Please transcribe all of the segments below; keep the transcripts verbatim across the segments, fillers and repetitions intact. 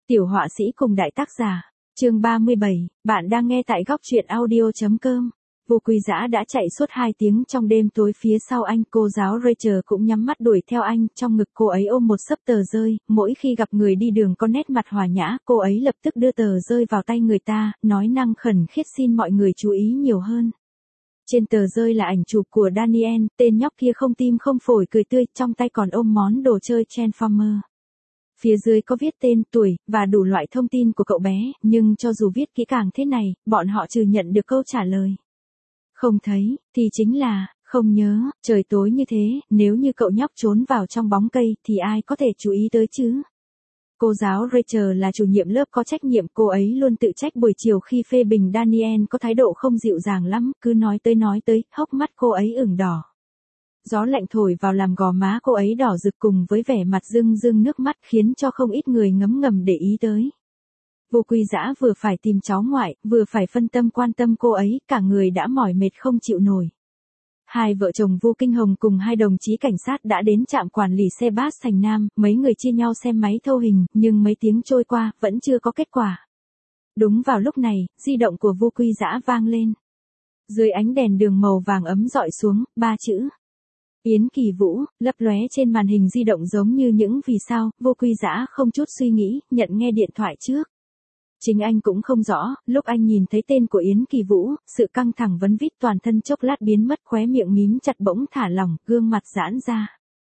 Tiểu họa sĩ cùng đại tác giả, chương ba mươi bảy, bạn đang nghe tại góc truyện audio.com. Vô Quy Dã đã chạy suốt hai tiếng trong đêm tối phía sau anh, cô giáo Rachel cũng nhắm mắt đuổi theo anh, trong ngực cô ấy ôm một xấp tờ rơi, mỗi khi gặp người đi đường có nét mặt hòa nhã, cô ấy lập tức đưa tờ rơi vào tay người ta, nói năng khẩn khiết xin mọi người chú ý nhiều hơn. Trên tờ rơi là ảnh chụp của Daniel, tên nhóc kia không tim không phổi cười tươi, trong tay còn ôm món đồ chơi Transformer. Phía dưới có viết tên, tuổi, và đủ loại thông tin của cậu bé, nhưng cho dù viết kỹ càng thế này, bọn họ trừ nhận được câu trả lời không thấy, thì chính là, không nhớ, trời tối như thế, nếu như cậu nhóc trốn vào trong bóng cây, thì ai có thể chú ý tới chứ? Cô giáo Rachel là chủ nhiệm lớp có trách nhiệm, cô ấy luôn tự trách buổi chiều khi phê bình Daniel có thái độ không dịu dàng lắm, cứ nói tới nói tới, hốc mắt cô ấy ửng đỏ. Gió lạnh thổi vào làm gò má cô ấy đỏ rực cùng với vẻ mặt rưng rưng nước mắt khiến cho không ít người ngấm ngầm để ý tới. Vô Quy Dã vừa phải tìm cháu ngoại, vừa phải phân tâm quan tâm cô ấy, cả người đã mỏi mệt không chịu nổi. Hai vợ chồng Vô Kinh Hồng cùng hai đồng chí cảnh sát đã đến trạm quản lý xe bus Sành Nam, mấy người chia nhau xem máy thâu hình, nhưng mấy tiếng trôi qua, vẫn chưa có kết quả. Đúng vào lúc này, di động của Vô Quy Dã vang lên. Dưới ánh đèn đường màu vàng ấm dọi xuống, ba chữ Yến Kỳ Vũ, lấp lóe trên màn hình di động giống như những vì sao, Vô Quy Dã không chút suy nghĩ, nhận nghe điện thoại trước. Chính anh cũng không rõ, lúc anh nhìn thấy tên của Yến Kỳ Vũ, sự căng thẳng vấn vít toàn thân chốc lát biến mất, khóe miệng mím chặt bỗng thả lỏng, gương mặt giãn ra.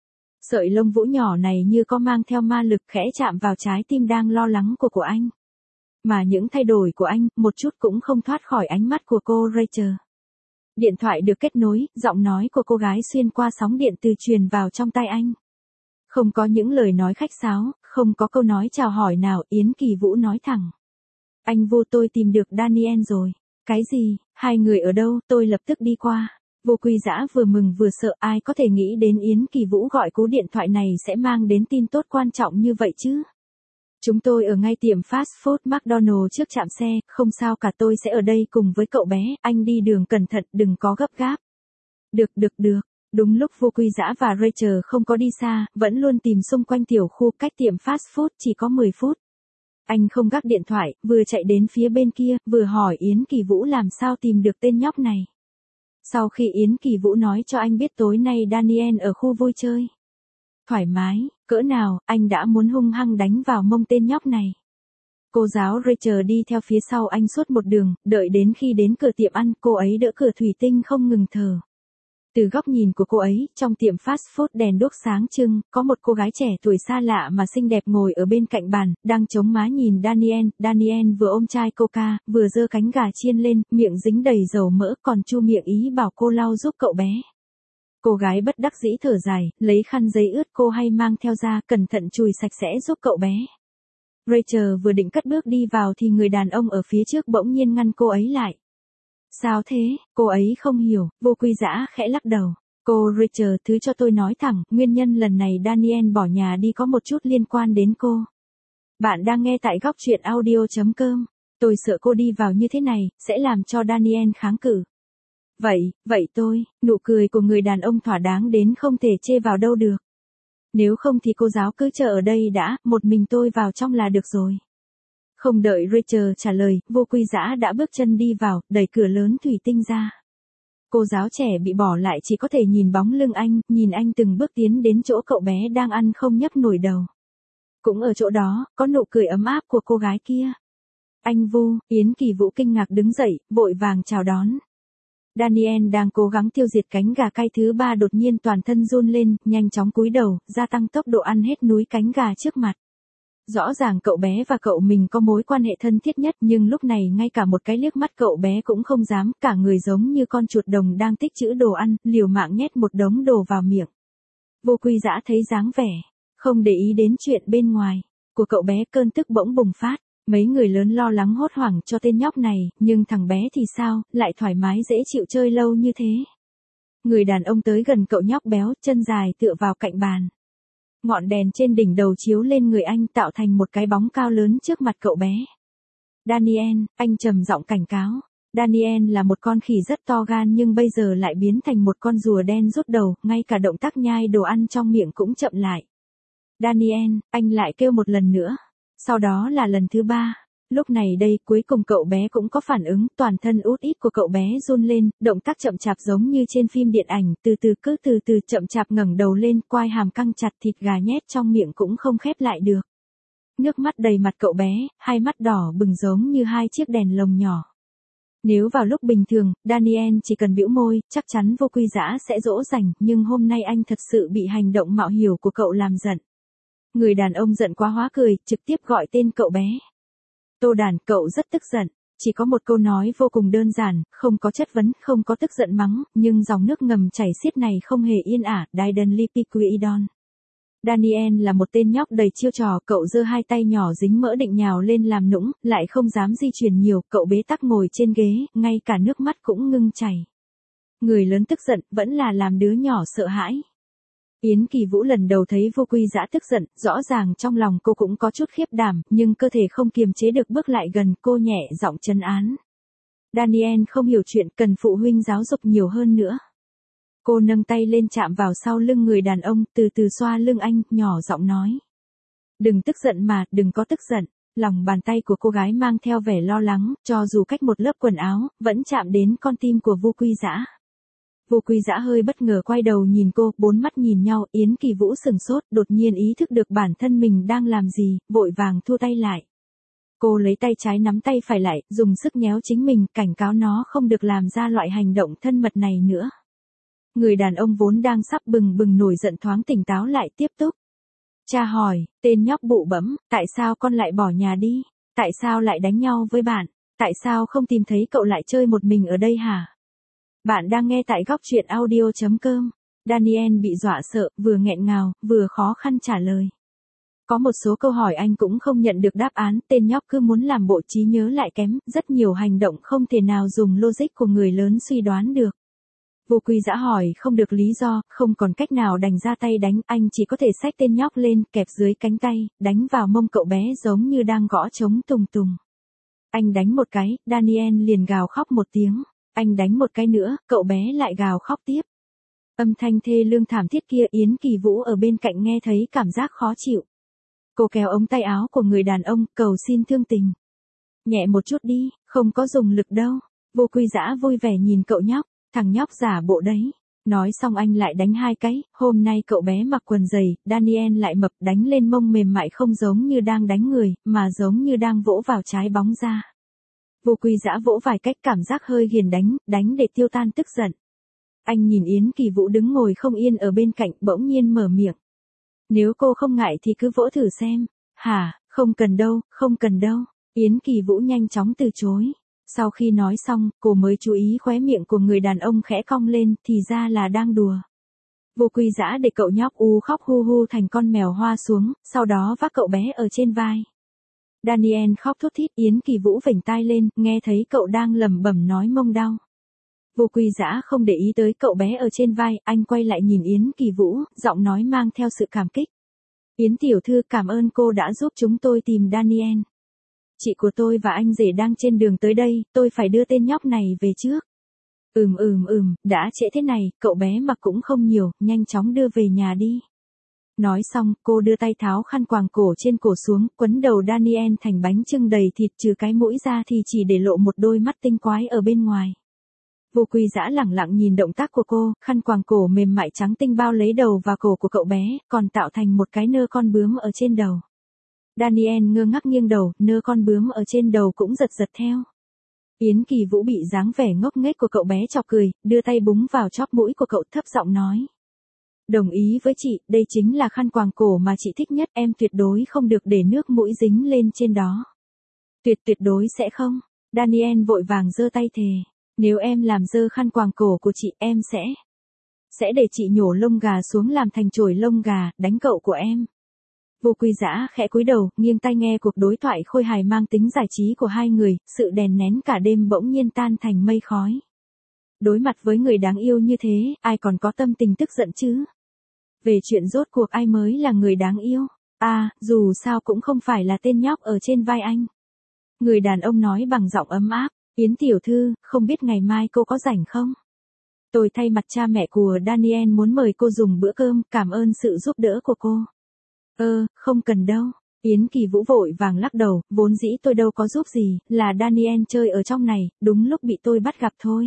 Sợi lông vũ nhỏ này như có mang theo ma lực khẽ chạm vào trái tim đang lo lắng của của anh. Mà những thay đổi của anh, một chút cũng không thoát khỏi ánh mắt của cô Rachel. Điện thoại được kết nối, giọng nói của cô gái xuyên qua sóng điện từ truyền vào trong tai anh. Không có những lời nói khách sáo, không có câu nói chào hỏi nào, Yến Kỳ Vũ nói thẳng. Anh Vô, tôi tìm được Daniel rồi. Cái gì, hai người ở đâu, tôi lập tức đi qua. Vô Quy Dã vừa mừng vừa sợ, ai có thể nghĩ đến Yến Kỳ Vũ gọi cú điện thoại này sẽ mang đến tin tốt quan trọng như vậy chứ. Chúng tôi ở ngay tiệm fast food McDonald's trước trạm xe, không sao cả, tôi sẽ ở đây cùng với cậu bé, anh đi đường cẩn thận, đừng có gấp gáp. Được được được, đúng lúc Vô Quy Dã và Rachel không có đi xa, vẫn luôn tìm xung quanh tiểu khu cách tiệm fast food chỉ có mười phút. Anh không gác điện thoại, vừa chạy đến phía bên kia, vừa hỏi Yến Kỳ Vũ làm sao tìm được tên nhóc này. Sau khi Yến Kỳ Vũ nói cho anh biết tối nay Daniel ở khu vui chơi. Thoải mái, cỡ nào, anh đã muốn hung hăng đánh vào mông tên nhóc này. Cô giáo Rachel đi theo phía sau anh suốt một đường, đợi đến khi đến cửa tiệm ăn, cô ấy đỡ cửa thủy tinh không ngừng thở. Từ góc nhìn của cô ấy, trong tiệm fast food đèn đuốc sáng trưng, có một cô gái trẻ tuổi xa lạ mà xinh đẹp ngồi ở bên cạnh bàn, đang chống má nhìn Daniel. Daniel vừa ôm chai coca, vừa giơ cánh gà chiên lên, miệng dính đầy dầu mỡ, còn chu miệng ý bảo cô lau giúp cậu bé. Cô gái bất đắc dĩ thở dài, lấy khăn giấy ướt cô hay mang theo ra, cẩn thận chùi sạch sẽ giúp cậu bé. Rachel vừa định cất bước đi vào thì người đàn ông ở phía trước bỗng nhiên ngăn cô ấy lại. Sao thế, cô ấy không hiểu, Vô Quy Dã khẽ lắc đầu. Cô Rachel, thứ cho tôi nói thẳng, nguyên nhân lần này Daniel bỏ nhà đi có một chút liên quan đến cô. Bạn đang nghe tại góc truyện audio.com. Tôi sợ cô đi vào như thế này, sẽ làm cho Daniel kháng cự. Vậy, vậy tôi, nụ cười của người đàn ông thỏa đáng đến không thể chê vào đâu được. Nếu không thì cô giáo cứ chờ ở đây đã, một mình tôi vào trong là được rồi. Không đợi Rachel trả lời, Vô Quy Dã đã bước chân đi vào, đẩy cửa lớn thủy tinh ra. Cô giáo trẻ bị bỏ lại chỉ có thể nhìn bóng lưng anh, nhìn anh từng bước tiến đến chỗ cậu bé đang ăn không nhấc nổi đầu. Cũng ở chỗ đó, có nụ cười ấm áp của cô gái kia. Anh Vô, Yến Kỳ Vũ kinh ngạc đứng dậy, vội vàng chào đón. Daniel đang cố gắng tiêu diệt cánh gà cay thứ ba đột nhiên toàn thân run lên, nhanh chóng cúi đầu, gia tăng tốc độ ăn hết núi cánh gà trước mặt. Rõ ràng cậu bé và cậu mình có mối quan hệ thân thiết nhất, nhưng lúc này ngay cả một cái liếc mắt cậu bé cũng không dám, cả người giống như con chuột đồng đang tích trữ đồ ăn, liều mạng nhét một đống đồ vào miệng. Vô Quy Dã thấy dáng vẻ, không để ý đến chuyện bên ngoài của cậu bé, cơn tức bỗng bùng phát. Mấy người lớn lo lắng hốt hoảng cho tên nhóc này, nhưng thằng bé thì sao, lại thoải mái dễ chịu chơi lâu như thế. Người đàn ông tới gần cậu nhóc béo, chân dài tựa vào cạnh bàn. Ngọn đèn trên đỉnh đầu chiếu lên người anh tạo thành một cái bóng cao lớn trước mặt cậu bé. Daniel, anh trầm giọng cảnh cáo. Daniel là một con khỉ rất to gan nhưng bây giờ lại biến thành một con rùa đen rút đầu, ngay cả động tác nhai đồ ăn trong miệng cũng chậm lại. Daniel, anh lại kêu một lần nữa. Sau đó là lần thứ ba. Lúc này đây cuối cùng cậu bé cũng có phản ứng, toàn thân út ít của cậu bé run lên, động tác chậm chạp giống như trên phim điện ảnh, từ từ cứ từ từ chậm chạp ngẩng đầu lên, quai hàm căng chặt, thịt gà nhét trong miệng cũng không khép lại được. Nước mắt đầy mặt cậu bé, hai mắt đỏ bừng giống như hai chiếc đèn lồng nhỏ. Nếu vào lúc bình thường, Daniel chỉ cần bĩu môi, chắc chắn Vô Quy Dã sẽ dỗ dành, nhưng hôm nay anh thật sự bị hành động mạo hiểm của cậu làm giận. Người đàn ông giận quá hóa cười, trực tiếp gọi tên cậu bé. Tô Đàn, cậu rất tức giận. Chỉ có một câu nói vô cùng đơn giản, không có chất vấn, không có tức giận mắng, nhưng dòng nước ngầm chảy xiết này không hề yên ả, Daidan Lipiquidon. Daniel là một tên nhóc đầy chiêu trò, cậu giơ hai tay nhỏ dính mỡ định nhào lên làm nũng, lại không dám di chuyển nhiều, cậu bế tắc ngồi trên ghế, ngay cả nước mắt cũng ngưng chảy. Người lớn tức giận, vẫn là làm đứa nhỏ sợ hãi. Yến Kỳ Vũ lần đầu thấy Vô Quy Dã tức giận, rõ ràng trong lòng cô cũng có chút khiếp đảm, nhưng cơ thể không kiềm chế được bước lại gần, cô nhẹ giọng trấn an. Daniel không hiểu chuyện, cần phụ huynh giáo dục nhiều hơn nữa. Cô nâng tay lên chạm vào sau lưng người đàn ông, từ từ xoa lưng anh, nhỏ giọng nói. Đừng tức giận mà, đừng có tức giận. Lòng bàn tay của cô gái mang theo vẻ lo lắng, cho dù cách một lớp quần áo, vẫn chạm đến con tim của Vô Quy Dã. Vô Quy Dã hơi bất ngờ quay đầu nhìn cô, bốn mắt nhìn nhau, Yến Kỳ Vũ sừng sốt, đột nhiên ý thức được bản thân mình đang làm gì, vội vàng thu tay lại. Cô lấy tay trái nắm tay phải lại, dùng sức nhéo chính mình, cảnh cáo nó không được làm ra loại hành động thân mật này nữa. Người đàn ông vốn đang sắp bừng bừng nổi giận thoáng tỉnh táo lại, tiếp tục. Cha hỏi, tên nhóc bụ bẫm, tại sao con lại bỏ nhà đi? Tại sao lại đánh nhau với bạn? Tại sao không tìm thấy cậu lại chơi một mình ở đây hả? Bạn đang nghe tại góc truyện audio chấm com. Daniel bị dọa sợ, vừa nghẹn ngào, vừa khó khăn trả lời. Có một số câu hỏi anh cũng không nhận được đáp án, tên nhóc cứ muốn làm bộ trí nhớ lại kém, rất nhiều hành động không thể nào dùng logic của người lớn suy đoán được. Vô Quy Dã hỏi không được lý do, không còn cách nào đành ra tay đánh, anh chỉ có thể xách tên nhóc lên, kẹp dưới cánh tay, đánh vào mông cậu bé giống như đang gõ trống tùng tùng. Anh đánh một cái, Daniel liền gào khóc một tiếng. Anh đánh một cái nữa, cậu bé lại gào khóc tiếp. Âm thanh thê lương thảm thiết kia, Yến Kỳ Vũ ở bên cạnh nghe thấy cảm giác khó chịu. Cô kéo ống tay áo của người đàn ông, cầu xin thương tình. Nhẹ một chút đi, không có dùng lực đâu. Vô Quy Dã vui vẻ nhìn cậu nhóc, thằng nhóc giả bộ đấy. Nói xong anh lại đánh hai cái, hôm nay cậu bé mặc quần giày, Daniel lại mập, đánh lên mông mềm mại không giống như đang đánh người, mà giống như đang vỗ vào trái bóng ra. Vô Quy Dã vỗ vài cách, cảm giác hơi ghiền đánh, đánh để tiêu tan tức giận. Anh nhìn Yến Kỳ Vũ đứng ngồi không yên ở bên cạnh, bỗng nhiên mở miệng. Nếu cô không ngại thì cứ vỗ thử xem. Hả, không cần đâu, không cần đâu. Yến Kỳ Vũ nhanh chóng từ chối. Sau khi nói xong, cô mới chú ý khóe miệng của người đàn ông khẽ cong lên, thì ra là đang đùa. Vô Quy Dã để cậu nhóc u khóc hu hu thành con mèo hoa xuống, sau đó vác cậu bé ở trên vai. Daniel khóc thút thít, Yến Kỳ Vũ vểnh tai lên, nghe thấy cậu đang lẩm bẩm nói mông đau. Vô Quy Dã không để ý tới cậu bé ở trên vai, anh quay lại nhìn Yến Kỳ Vũ, giọng nói mang theo sự cảm kích. Yến tiểu thư, cảm ơn cô đã giúp chúng tôi tìm Daniel. Chị của tôi và anh rể đang trên đường tới đây, tôi phải đưa tên nhóc này về trước. Ừm ừm ừm, đã trễ thế này, cậu bé mặc cũng không nhiều, nhanh chóng đưa về nhà đi. Nói xong, cô đưa tay tháo khăn quàng cổ trên cổ xuống, quấn đầu Daniel thành bánh chưng đầy thịt, trừ cái mũi ra thì chỉ để lộ một đôi mắt tinh quái ở bên ngoài. Vô Quy Dã lẳng lặng nhìn động tác của cô, khăn quàng cổ mềm mại trắng tinh bao lấy đầu và cổ của cậu bé, còn tạo thành một cái nơ con bướm ở trên đầu. Daniel ngơ ngác nghiêng đầu, nơ con bướm ở trên đầu cũng giật giật theo. Yến Kỳ Vũ bị dáng vẻ ngốc nghếch của cậu bé chọc cười, đưa tay búng vào chóp mũi của cậu, thấp giọng nói. Đồng ý với chị, đây chính là khăn quàng cổ mà chị thích nhất, em tuyệt đối không được để nước mũi dính lên trên đó. Tuyệt tuyệt đối sẽ không. Daniel vội vàng giơ tay thề. Nếu em làm dơ khăn quàng cổ của chị, em sẽ... Sẽ để chị nhổ lông gà xuống làm thành chổi lông gà, đánh cậu của em. Vô Quy Dã khẽ cúi đầu, nghiêng tai nghe cuộc đối thoại khôi hài mang tính giải trí của hai người, sự đèn nén cả đêm bỗng nhiên tan thành mây khói. Đối mặt với người đáng yêu như thế, ai còn có tâm tình tức giận chứ? Về chuyện rốt cuộc ai mới là người đáng yêu? À, dù sao cũng không phải là tên nhóc ở trên vai anh. Người đàn ông nói bằng giọng ấm áp. Yến tiểu thư, không biết ngày mai cô có rảnh không? Tôi thay mặt cha mẹ của Daniel muốn mời cô dùng bữa cơm, cảm ơn sự giúp đỡ của cô. Ơ, không cần đâu. Yến Kỳ Vũ vội vàng lắc đầu, vốn dĩ tôi đâu có giúp gì, là Daniel chơi ở trong này, đúng lúc bị tôi bắt gặp thôi.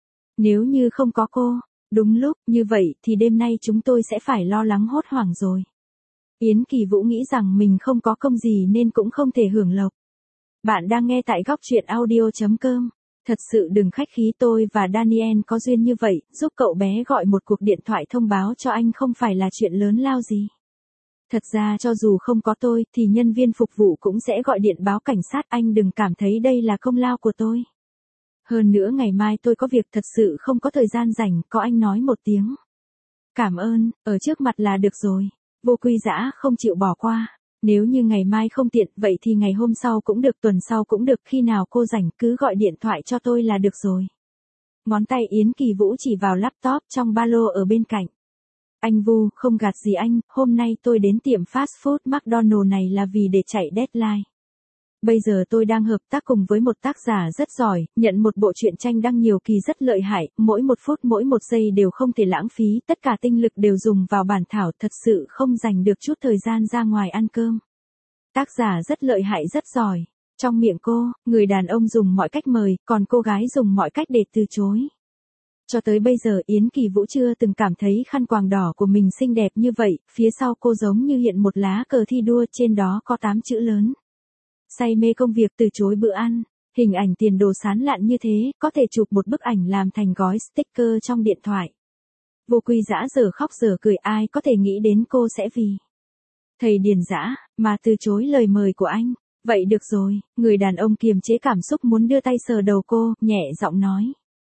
Nếu như không có cô, đúng lúc, như vậy thì đêm nay chúng tôi sẽ phải lo lắng hốt hoảng rồi. Yến Kỳ Vũ nghĩ rằng mình không có công gì nên cũng không thể hưởng lộc. Bạn đang nghe tại góc truyện audio.com. Thật sự đừng khách khí, tôi và Daniel có duyên như vậy, giúp cậu bé gọi một cuộc điện thoại thông báo cho anh không phải là chuyện lớn lao gì. Thật ra cho dù không có tôi thì nhân viên phục vụ cũng sẽ gọi điện báo cảnh sát, anh đừng cảm thấy đây là công lao của tôi. Hơn nữa ngày mai tôi có việc, thật sự không có thời gian rảnh, có anh nói một tiếng. Cảm ơn, ở trước mặt là được rồi. Vô Quy Dã không chịu bỏ qua. Nếu như ngày mai không tiện, vậy thì ngày hôm sau cũng được, tuần sau cũng được, khi nào cô rảnh cứ gọi điện thoại cho tôi là được rồi. Ngón tay Yến Kỳ Vũ chỉ vào laptop trong ba lô ở bên cạnh. Anh Vu, không gạt gì anh, hôm nay tôi đến tiệm fast food McDonald này là vì để chạy deadline. Bây giờ tôi đang hợp tác cùng với một tác giả rất giỏi, nhận một bộ truyện tranh đăng nhiều kỳ rất lợi hại, mỗi một phút mỗi một giây đều không thể lãng phí, tất cả tinh lực đều dùng vào bản thảo, thật sự không dành được chút thời gian ra ngoài ăn cơm. Tác giả rất lợi hại rất giỏi. Trong miệng cô, người đàn ông dùng mọi cách mời, còn cô gái dùng mọi cách để từ chối. Cho tới bây giờ Yến Kỳ Vũ chưa từng cảm thấy khăn quàng đỏ của mình xinh đẹp như vậy, phía sau cô giống như hiện một lá cờ thi đua, trên đó có tám chữ lớn. Say mê công việc, từ chối bữa ăn. Hình ảnh tiền đồ sán lạn như thế, có thể chụp một bức ảnh làm thành gói sticker trong điện thoại. Vô Quy Dã giờ khóc giờ cười, ai có thể nghĩ đến cô sẽ vì thầy Điền Dã mà từ chối lời mời của anh. Vậy được rồi, người đàn ông kiềm chế cảm xúc muốn đưa tay sờ đầu cô, nhẹ giọng nói.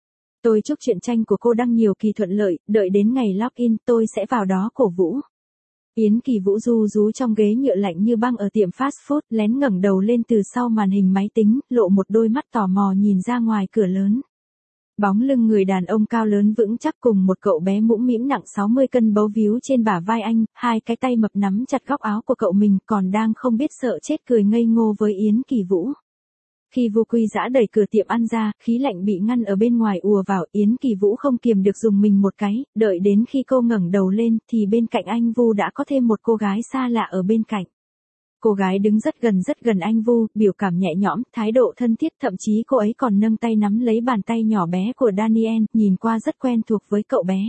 Tôi chúc truyện tranh của cô đăng nhiều kỳ thuận lợi, đợi đến ngày login tôi sẽ vào đó cổ vũ. Yến Kỳ Vũ ru rú trong ghế nhựa lạnh như băng ở tiệm fast food, lén ngẩng đầu lên từ sau màn hình máy tính, lộ một đôi mắt tò mò nhìn ra ngoài cửa lớn. Bóng lưng người đàn ông cao lớn vững chắc cùng một cậu bé mũm mĩm nặng sáu mươi cân bấu víu trên bả vai anh, hai cái tay mập nắm chặt góc áo của cậu mình, còn đang không biết sợ chết cười ngây ngô với Yến Kỳ Vũ. Khi Vô Quy Dã đẩy cửa tiệm ăn ra, khí lạnh bị ngăn ở bên ngoài ùa vào, Yến Kỳ Vũ không kiềm được dùng mình một cái, đợi đến khi cô ngẩng đầu lên thì bên cạnh anh Vu đã có thêm một cô gái xa lạ ở bên cạnh. Cô gái đứng rất gần rất gần anh Vu, biểu cảm nhẹ nhõm, thái độ thân thiết, thậm chí cô ấy còn nâng tay nắm lấy bàn tay nhỏ bé của Daniel, nhìn qua rất quen thuộc với cậu bé.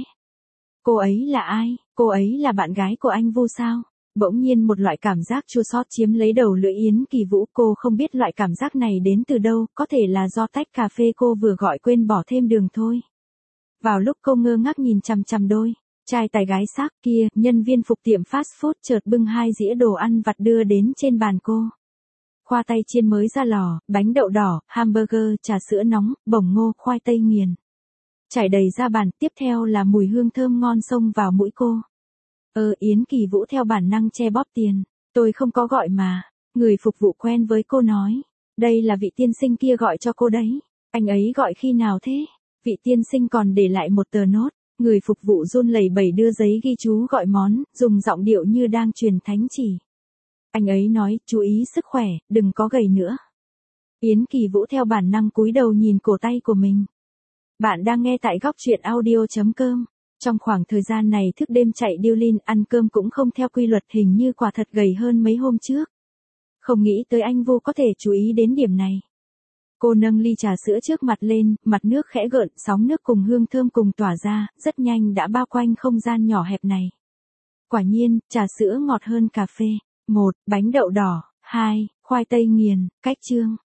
Cô ấy là ai? Cô ấy là bạn gái của anh Vu sao? Bỗng nhiên một loại cảm giác chua xót chiếm lấy đầu lưỡi Yến Kỳ Vũ, cô không biết loại cảm giác này đến từ đâu, có thể là do tách cà phê cô vừa gọi quên bỏ thêm đường thôi. Vào lúc cô ngơ ngác nhìn chằm chằm đôi trai tài gái xác kia, nhân viên phục tiệm fast food chợt bưng hai dĩa đồ ăn vặt đưa đến trên bàn cô. Khoai tây chiên mới ra lò, bánh đậu đỏ, hamburger, trà sữa nóng, bổng ngô, khoai tây nghiền. Trải đầy ra bàn, tiếp theo là mùi hương thơm ngon xông vào mũi cô. Ờ Yến Kỳ Vũ theo bản năng che bóp tiền. Tôi không có gọi mà. Người phục vụ quen với cô nói. Đây là vị tiên sinh kia gọi cho cô đấy. Anh ấy gọi khi nào thế? Vị tiên sinh còn để lại một tờ nốt. Người phục vụ run lẩy bẩy đưa giấy ghi chú gọi món, dùng giọng điệu như đang truyền thánh chỉ. Anh ấy nói, chú ý sức khỏe, đừng có gầy nữa. Yến Kỳ Vũ theo bản năng cúi đầu nhìn cổ tay của mình. Bạn đang nghe tại góc truyện audio.com. Trong khoảng thời gian này thức đêm chạy điêu lin, ăn cơm cũng không theo quy luật, hình như quả thật gầy hơn mấy hôm trước. Không nghĩ tới anh Vu có thể chú ý đến điểm này. Cô nâng ly trà sữa trước mặt lên, mặt nước khẽ gợn, sóng nước cùng hương thơm cùng tỏa ra, rất nhanh đã bao quanh không gian nhỏ hẹp này. Quả nhiên, trà sữa ngọt hơn cà phê. Một, bánh đậu đỏ. Hai, khoai tây nghiền, cách chương.